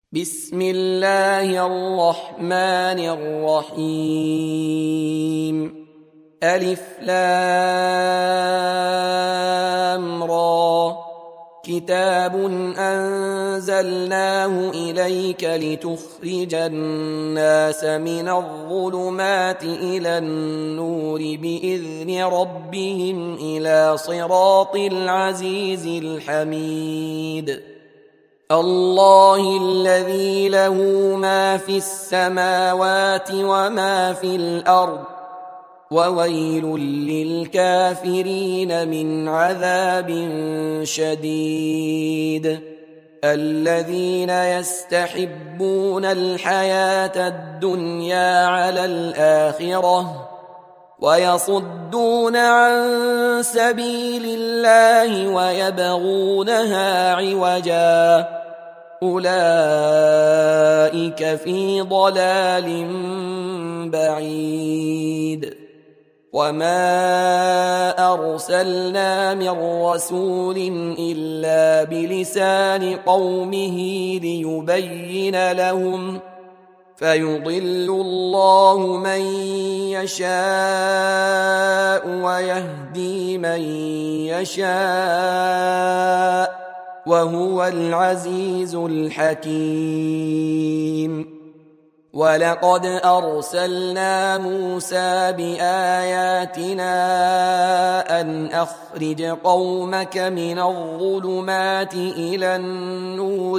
بسم الله الرحمن الرحيم. ألف لام را. كتاب أنزلناه إليك لتخرج الناس من الظلمات إلى النور بإذن ربهم إلى صراط العزيز الحميد. الله الذي له ما في السماوات وما في الأرض وويل للكافرين من عذاب شديد. الذين يستحبون الحياة الدنيا على الآخرة ويصدون عن سبيل الله ويبغونها عوجا أولئك في ضلال بعيد. وما أرسلنا من رسول إلا بلسان قومه ليبين لهم فيضل الله من يشاء ويهدي من يشاء وهو العزيز الحكيم. ولقد أرسلنا موسى بآياتنا أن أخرج قومك من الظلمات إلى النور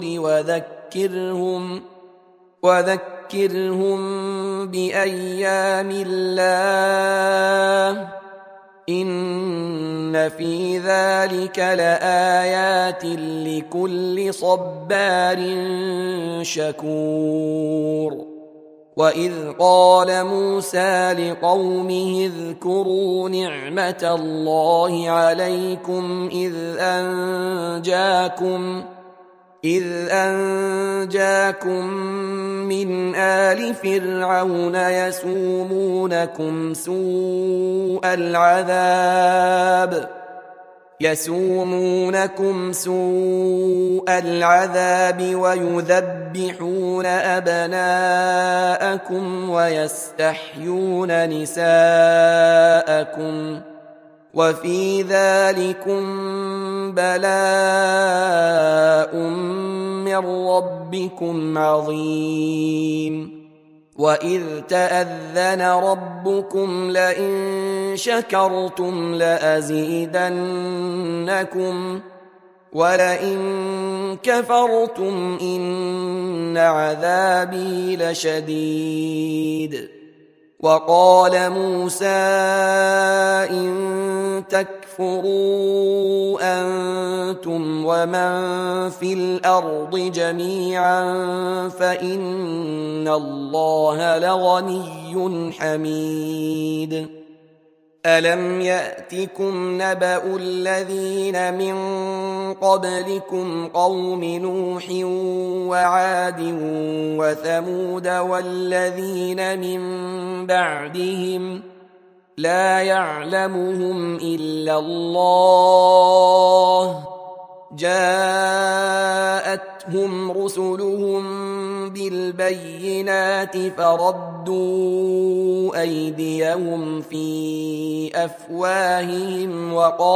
وذكرهم بأيام الله إن في ذلك لآيات لكل صبار شكور. وإذ قال موسى لقومه اذكروا نعمة الله عليكم إذ أنجاكم من آل فرعون يسومونكم سوء العذاب ويذبحون أبناءكم ويستحيون نساءكم وفي ذلكم بلاء من ربكم عظيم. وإذ تأذن ربكم لئن شكرتم لأزيدنكم ولئن كفرتم إن عذابي لشديد. وقال موسى إن تكفروا أنتم ومن في الأرض جميعا فإن الله لغني حميد. ألم يأتكم نبأ الذين من قبلكم قوم نوح وعاد وثمود والذين من بعدهم لا يعلمهم إلا الله جاءتهم رسلهم بالبينات فردوا أيديهم في أفواههم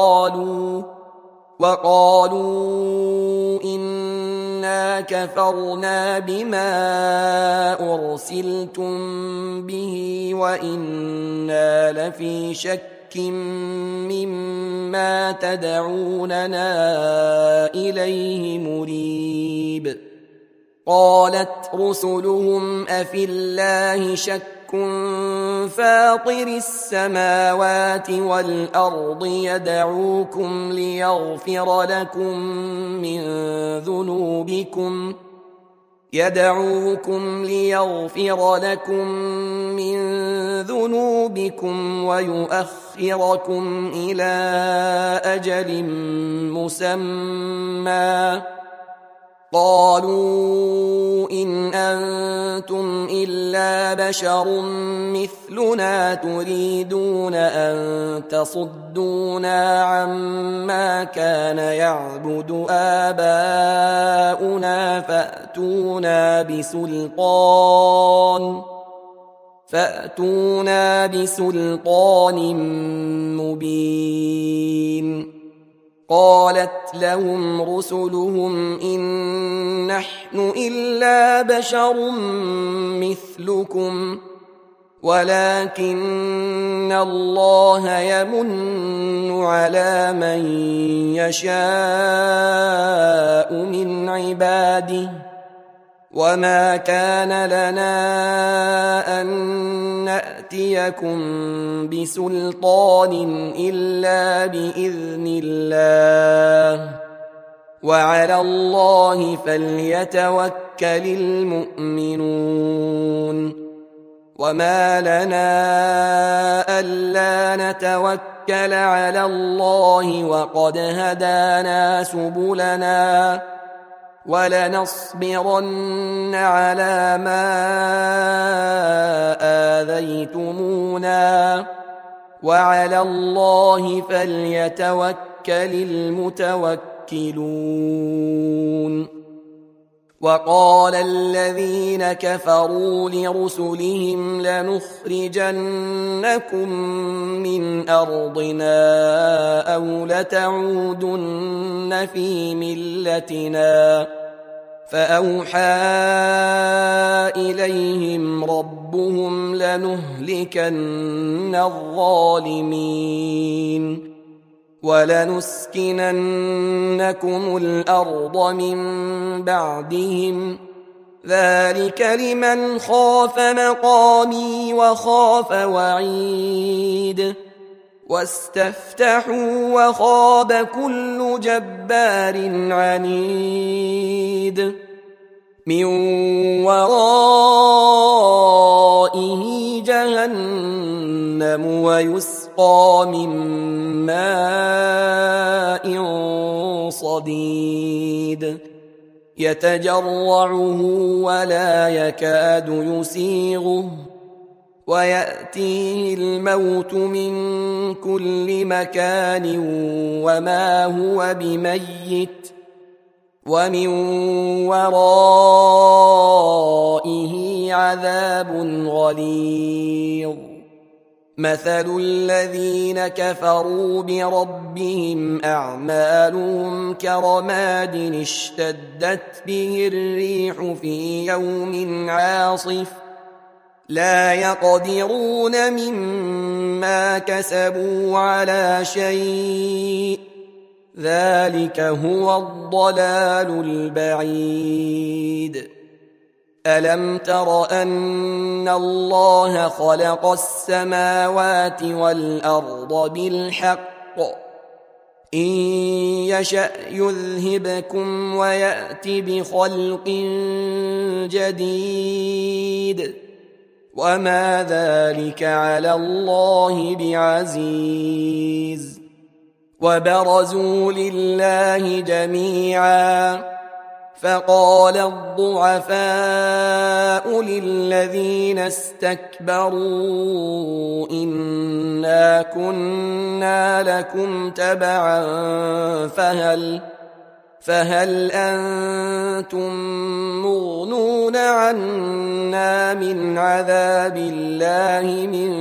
وقالوا إنا كفرنا بما أرسلتم به وإنا لفي شك مما تدعوننا إليه مريب. قالت رسلهم أفي الله شك فاطر السماوات والأرض يدعوكم ليغفر لكم من ذنوبكم ويؤخركم إلى أجل مسمى قالوا إن أنتم إلا بشر مثلنا تريدون أن تصدونا عما كان يعبد آباؤنا فأتونا بسلطان مبين. قالت لهم رسلهم إن نحن إلا بشر مثلكم ولكن الله يمن على من يشاء من عباده وما كان لنا أن نأتيكم بسلطان إلا بإذن الله وعلى الله فليتوكل المؤمنون. وما لنا ألا نتوكل على الله وقد هدانا سبلنا ولنصبرن على ما آذيتمونا وعلى الله فليتوكل المتوكلون. وقال الذين كفروا لرسلهم لنخرجنكم من أرضنا أو لتعودن في ملتنا فأوحى إليهم ربهم لنهلكن الظالمين ولنسكننكم الأرض من بعدهم ذلك لمن خاف مقامي وخاف وعيد. واستفتحوا وخاب كل جبار عنيد من ورائه جهنم ويسقى من ماء صديد يتجرعه ولا يكاد يسيغه ويأتيه الموت من كل مكان وما هو بميت ومن ورائه عذاب غليظ. مثل الذين كفروا بربهم أعمالهم كرماد اشتدت به الريح في يوم عاصف لا يقدرون مما كسبوا على شيء ذلك هو الضلال البعيد. ألم تر أن الله خلق السماوات والأرض بالحق إن يشأ يذهبكم ويأت بخلق جديد وما ذلك على الله بعزيز. وبرزوا لله جميعا فقال الضعفاء للذين استكبروا إنا كنا لكم تبعا فهل أنتم مغنون عنا من عذاب الله من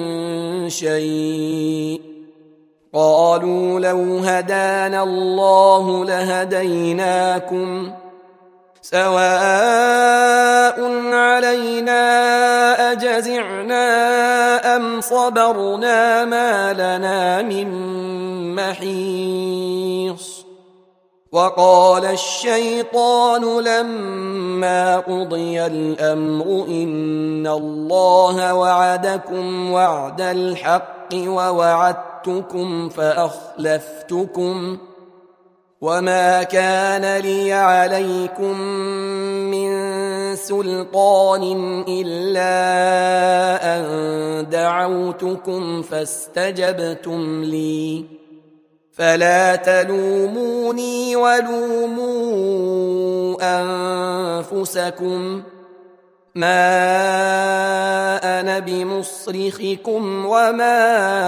شيء قالوا لو هدانا الله لهديناكم سواء علينا أجزعنا أم صبرنا ما لنا من محيص. وقال الشيطان لما قضي الأمر إن الله وعدكم وعد الحق ووعدتكم فأخلفتكم وما كان لي عليكم من سلطان إلا أن دعوتكم فاستجبتم لي فلا تلوموني ولوموا أنفسكم ما أنا بمصرخكم وما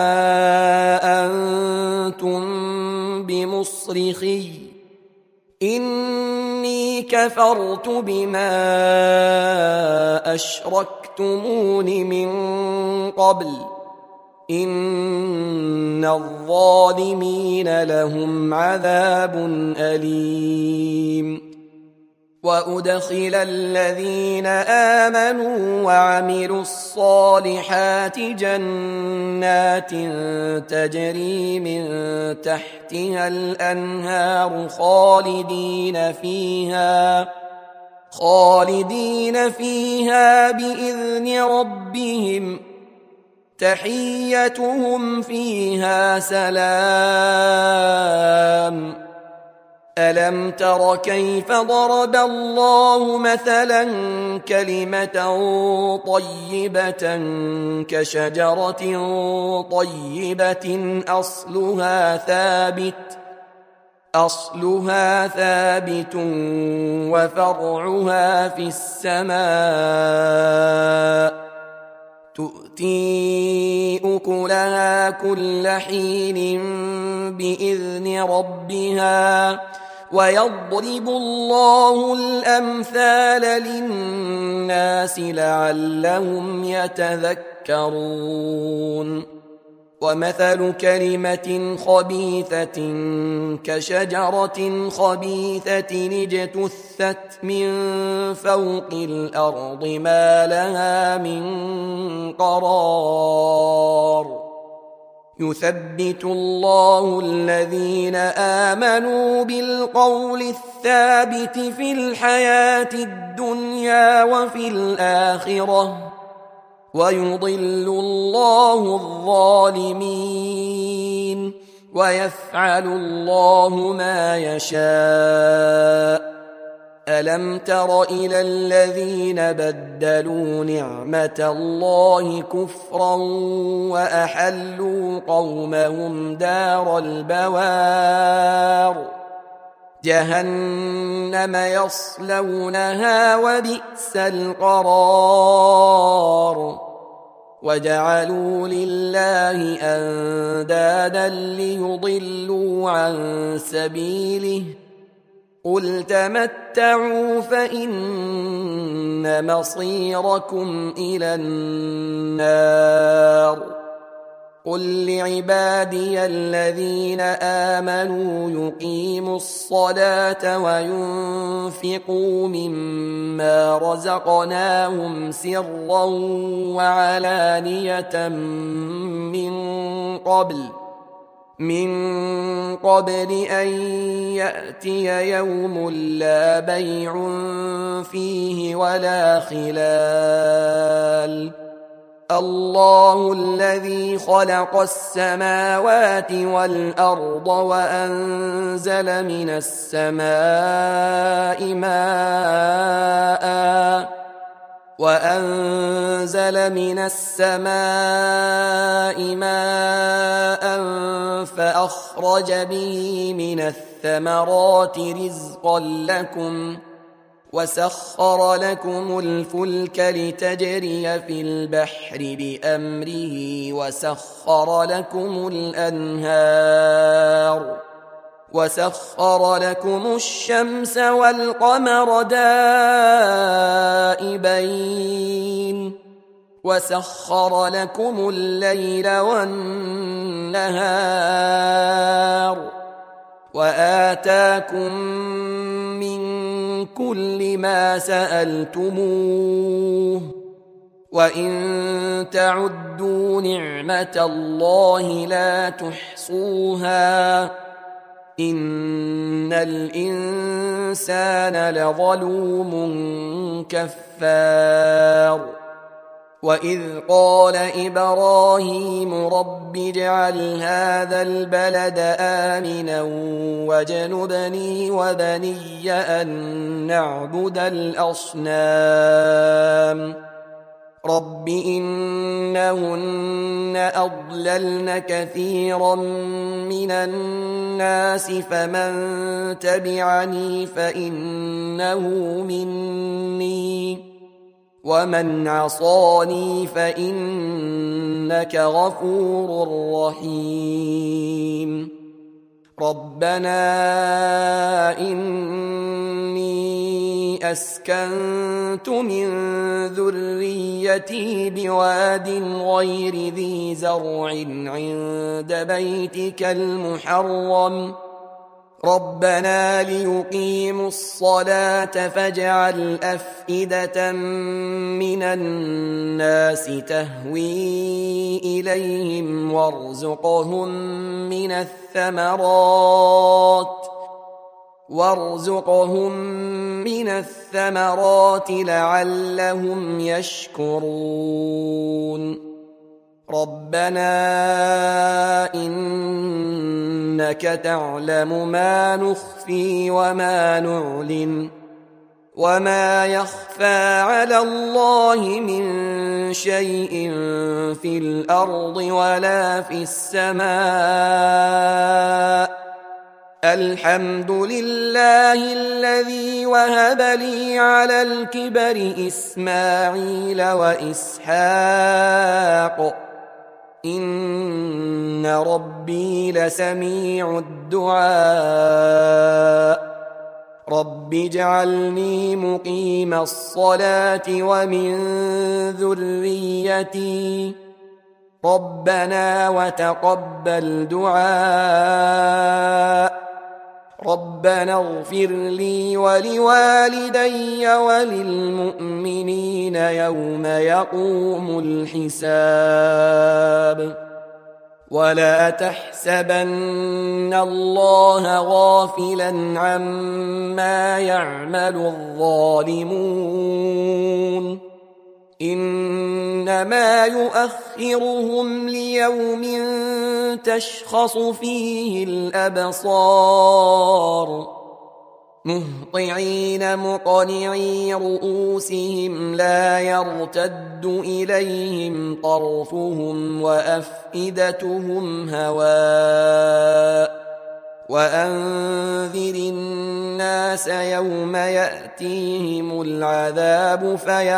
أنتم بمصرخي إني كفرت بما أشركتمون من قبل إن الظالمين لهم عذاب أليم وأدخل الذين آمنوا وعملوا الصالحات جنات تجري من تحتها الأنهار خالدين فيها بإذن ربهم تحيتهم فيها سلام ألم تر كيف ضرب الله مثلا كلمة طيبة كشجرة طيبة أصلها ثابت وفرعها في السماء تؤتي أكلها كل حين بإذن ربها ويضرب الله الأمثال للناس لعلهم يتذكرون ومثل كلمة خبيثة كشجرة خبيثة اجتثت من فوق الأرض ما لها من قرار يثبت الله الذين آمنوا بالقول الثابت في الحياة الدنيا وفي الآخرة ويضل الله الظالمين ويفعل الله ما يشاء ألم تر إلى الذين بدلوا نعمة الله كفرا وأحلوا قومهم دار البوار جهنم يصلونها وبئس القرار وجعلوا لله أندادا ليضلوا عن سبيله قل تمتعوا فإن مصيركم إلى النار قل لعبادي الذين آمنوا يقيموا الصلاة وينفقوا مما رزقناهم سرا وعلانية من قبل أن يأتي يوم لا بيع فيه ولا خلال الله الذي خلق السماوات والأرض وأنزل من السماء ماء فأخرج به من الثمرات رزقا لكم وسخر لكم الفلك لتجري في البحر بأمره وسخر لكم الشمس والقمر دائبين وسخر لكم الليل والنهار وآتاكم من كل ما سألتموه وإن تعدوا نعمة الله لا تحصوها إن الإنسان لظلوم كفار وإذ قال إبراهيم رب اجعل هذا البلد آمنا واجنبني وبني أن نعبد الأصنام رب إنهن أضللن كثيرا من الناس فمن تبعني فإنه مني ومن عصاني فإنك غفور رحيم ربنا إني أسكنت من ذريتي بواد غير ذي زرع عند بيتك المحرم ربنا ليقيموا الصلاة فاجعل أفئدة من الناس تهوي إليهم وارزقهم من الثمرات لعلهم يشكرون ربنا إنك تعلم ما نخفي وما نعلن وما يخفى على الله من شيء في الأرض ولا في السماء الحمد لله الذي وهب لي على الكبر إسماعيل وإسحاق إن ربي لسميع الدعاء رب اجعلني مقيم الصلاة ومن ذريتي ربنا وتقبل دعاء ربنا اغفر لي ولوالدي وللمؤمنين يوم يقوم الحساب ولا تحسبن الله غافلا عما يعمل الظالمون إنما يؤخرهم ليوم تشخص فيه الأبصار مهطعين مقنعي رؤوسهم لا يرتد إليهم طرفهم وأفئدتهم هواء وأنذر الناس يوم يأتيهم العذاب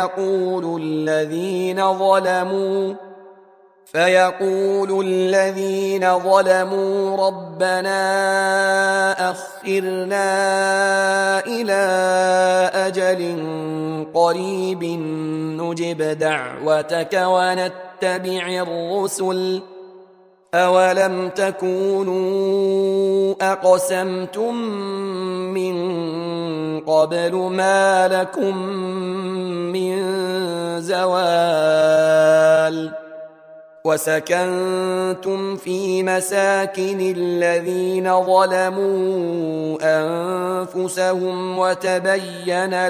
فيقول الذين ظلموا ربنا أخرنا إلى أجل قريب نجب دعوتك ونتبع الرسل أولم تكونوا أقسمتم من قبل ما لكم من زوال وسكنتم في مساكن الذين ظلموا أنفسهم وتبين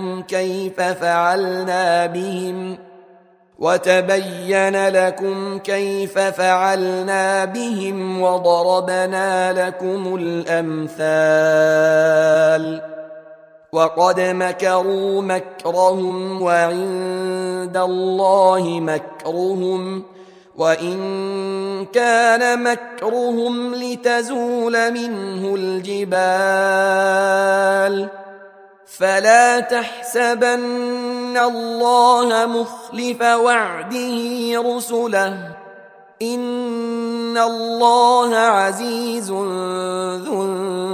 لكم كيف فعلنا بهم وضربنا لكم الأمثال وقد مكروا مكرهم وعند الله مكرهم وإن كان مكرهم لتزول منه الجبال فلا تحسبن الله مخلف وعده رسله إن الله عزيز ذو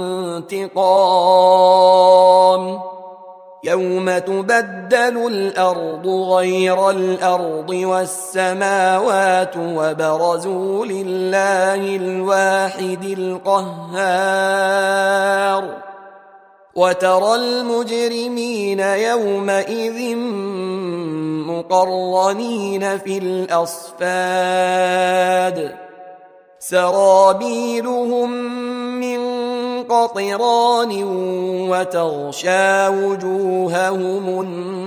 انتقام يوم تبدل الأرض غير الأرض والسماوات وبرزوا لله الواحد القهار وترى المجرمين يومئذ مقرنين في الأصفاد سرابيلهم من قطران وتغشى وجوههم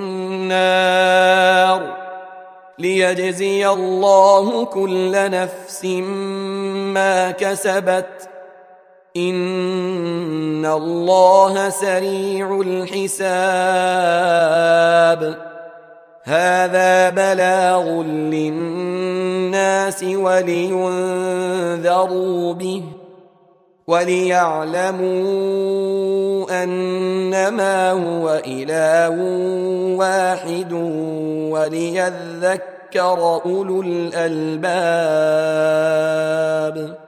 النار ليجزي الله كل نفس ما كسبت إن الله سريع الحساب هذا بلاغ للناس ولينذروا به وليعلموا أنما هو إله واحد وليذكر أولو الألباب.